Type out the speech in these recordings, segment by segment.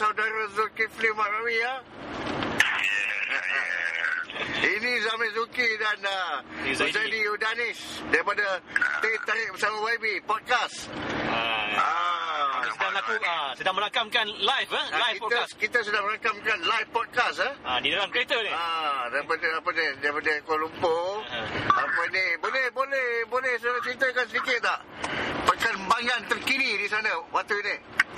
saudara Zulkifli Makrawi ya. Ini Zamir Zuki dan Zaidi Udanis daripada Teh Tarik Bersama YB Podcast. Sedang merakamkan live live podcast. Kita sedang merakamkan live podcast di dalam kereta ni. Daripada Kuala Lumpur. Apa ni? Boleh saudara ceritakan sedikit tak perkembangan terkini di sana waktu ini?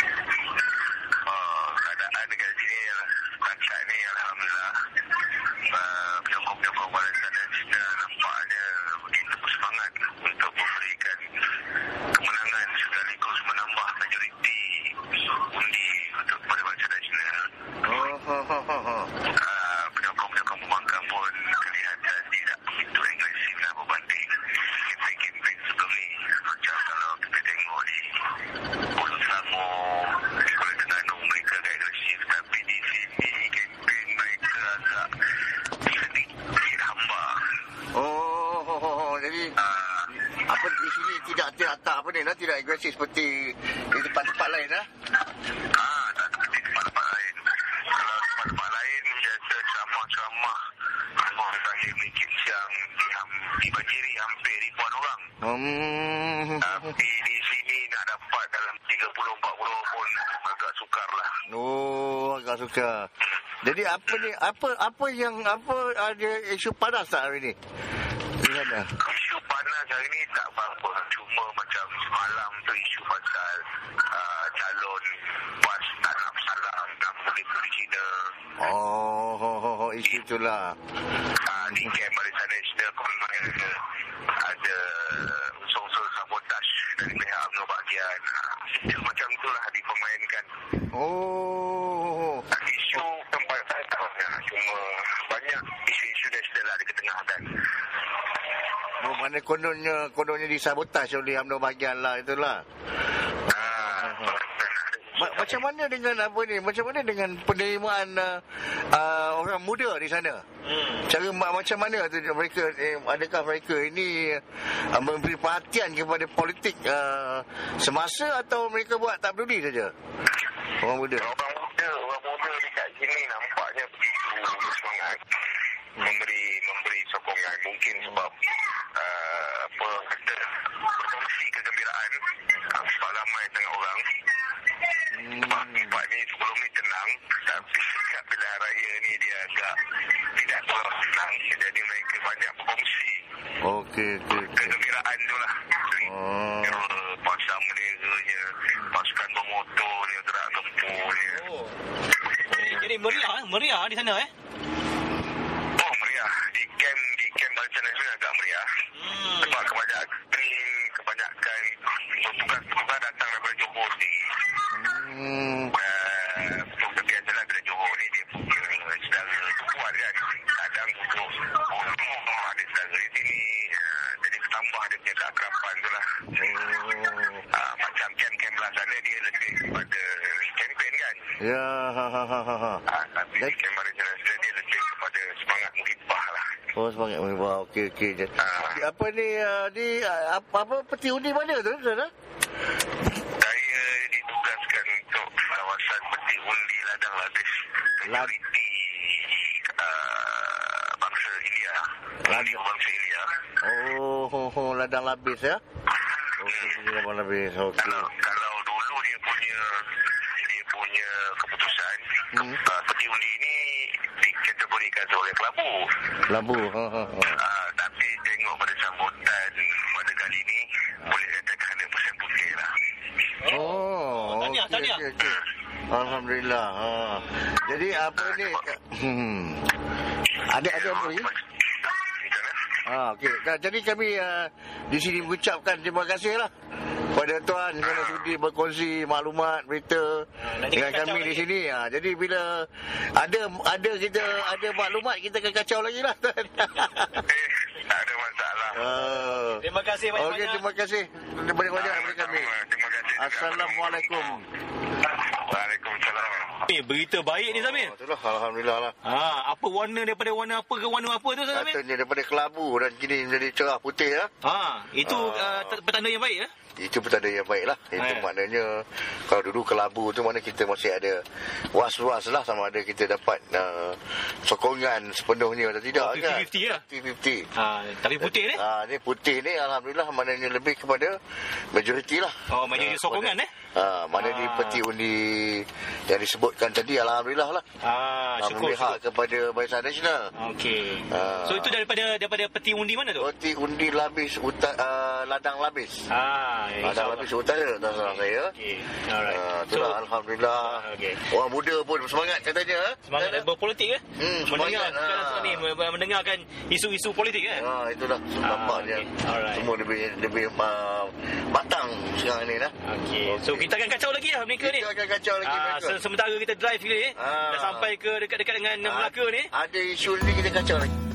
Keadaan dekat sini setakat ni alhamdulillah penyokong-penyokong barisan dan kita nampaknya begitu bersemangat untuk memberikan kemenangan sekaligus menambah majoriti undi untuk pada Barisan Nasional. Penyokong-penyokong pembangkang pun kelihatan tidak begitu agresif lah berbanding kempen-kempen sebelum ni. Macam kalau kita tengok di Pulau Selangor, di Kuala Terengganu mereka agak agresif, tapi di sini kempen mereka agak sedikit hamba. Jadi apa di sini tidak agresif seperti di tempat-tempat lain tak seperti tempat-tempat lain. Kalau tempat-tempat lain biasa ceramah-ceramah saya mungkin siang dibanjiri hampir ribuan orang. Tapi di sini nak dapat dalam 30-40 pun agak sukar lah. Agak sukar. Jadi apa ada isu panas tak hari ni? Isu panas hari ni tak apa-apa. Cuma macam semalam tu isu pasal calon PAS tak nak salam, tak boleh pergi China. Isu itulah. Di Kem Barisan Nasional pun ada unsur-unsur sabotaj dari pihak UMNO bahagian. Isu macam itulah dipermainkan. Isu tempat saya tahu cuma banyak isu-isu nasional ada ketengahkan. Mana kononnya disabotaj oleh UMNO bahagian lah itulah. Macam mana dengan penerimaan orang muda di sana? Macam mana tu mereka adakah mereka ini memberi perhatian kepada politik semasa atau mereka buat tak peduli saja? Orang muda dekat sini nampaknya begitu bersemangat memberi sokongan, mungkin sebab berkongsi kegembiraan sebab ramai sangat orang. Sebab ni sebelum ni tenang, tapi setiap pilihan raya ni dia agak tidak terlalu senang, jadi mereka banyak berkongsi. Kegembiraan tu lah. Pasang meneganya, pasukan bermotor dia, gerak gempur dia. Jadi meriah di sana meriah. Di kem Barisan Nasional agak meriah. Sebab kebanyakan petugas datang daripada Johor sendiri. Biasalah bila Johor ni dia punya saudara kuat kan. Kadang untuk ada saudara di sini. Jadi bertambah dia punya keakraban tu lah. Macam kem lah sana dia lebih kepada kempen kan. Tapi kem Barisan Nasional dia lebih kepada semangat menghibah lah. Semangat menghibah. Okey. Apa ni apa peti undi mana tu saudara? Saya ditugaskan untuk kawasan peti undi Ladang Labis. Majoriti bangsa India. Bangsa India. Ladang Labis ya. Ladang Labis. Kalau dulu dia punya keputusan peti undi ni dikategorikan oleh Kelabu. Tapi tengok pada sambutan pada kali ni boleh katakan 100% putih lah. Tahniah. Alhamdulillah. Jadi apa ni? Ada apa ni? Okey. Jadi kami di sini mengucapkan terima kasih lah pada tuan kerana sudi berkongsi maklumat berita dengan kami di sini. Jadi bila ada maklumat kita akan kacau lagi lah tuan. Tak ada masalah. Terima kasih banyak-banyak. Okey, terima kasih banyak-banyak kepada kami. Terima kasih. Assalamualaikum. Waalaikumsalam. Ni berita baik ni Zamir. Itulah, alhamdulillah lah. Apa warna daripada warna apa ke warna apa tu Zamir? Katanya daripada kelabu dan kini menjadi cerah putih lah. Itu petanda yang baik Itu petanda yang baik lah. Itu maknanya kalau dulu kelabu tu mana kita masih ada was-was lah sama ada kita dapat sokongan sepenuhnya atau tidak. 50-50 lah. 50-50. Tapi putih ni? Ni putih ni alhamdulillah maknanya lebih kepada majoriti lah. Majoriti sokongan mana di peti undi yang disebutkan tadi alhamdulillah lah. Syukur kepada Barisan Nasional. Okey. So itu daripada peti undi mana tu? Peti undi Labis Ladang Labis. Ladang Labis Utara tak salah saya. Okey. Alright. Itulah alhamdulillah. Orang muda pun semangat katanya. Semangat berpolitik ke? Semangat. Mendengarkan isu-isu politik kan? Itulah nampaknya. Semua lebih matang sekarang ni lah. Okey. So kita akan kacau lagi lah mereka ni. Kita akan kacau lagi mereka. Sementara kita drive ni dah sampai ke dekat-dekat dengan Melaka ni. Ada isu ni kita kacau lagi.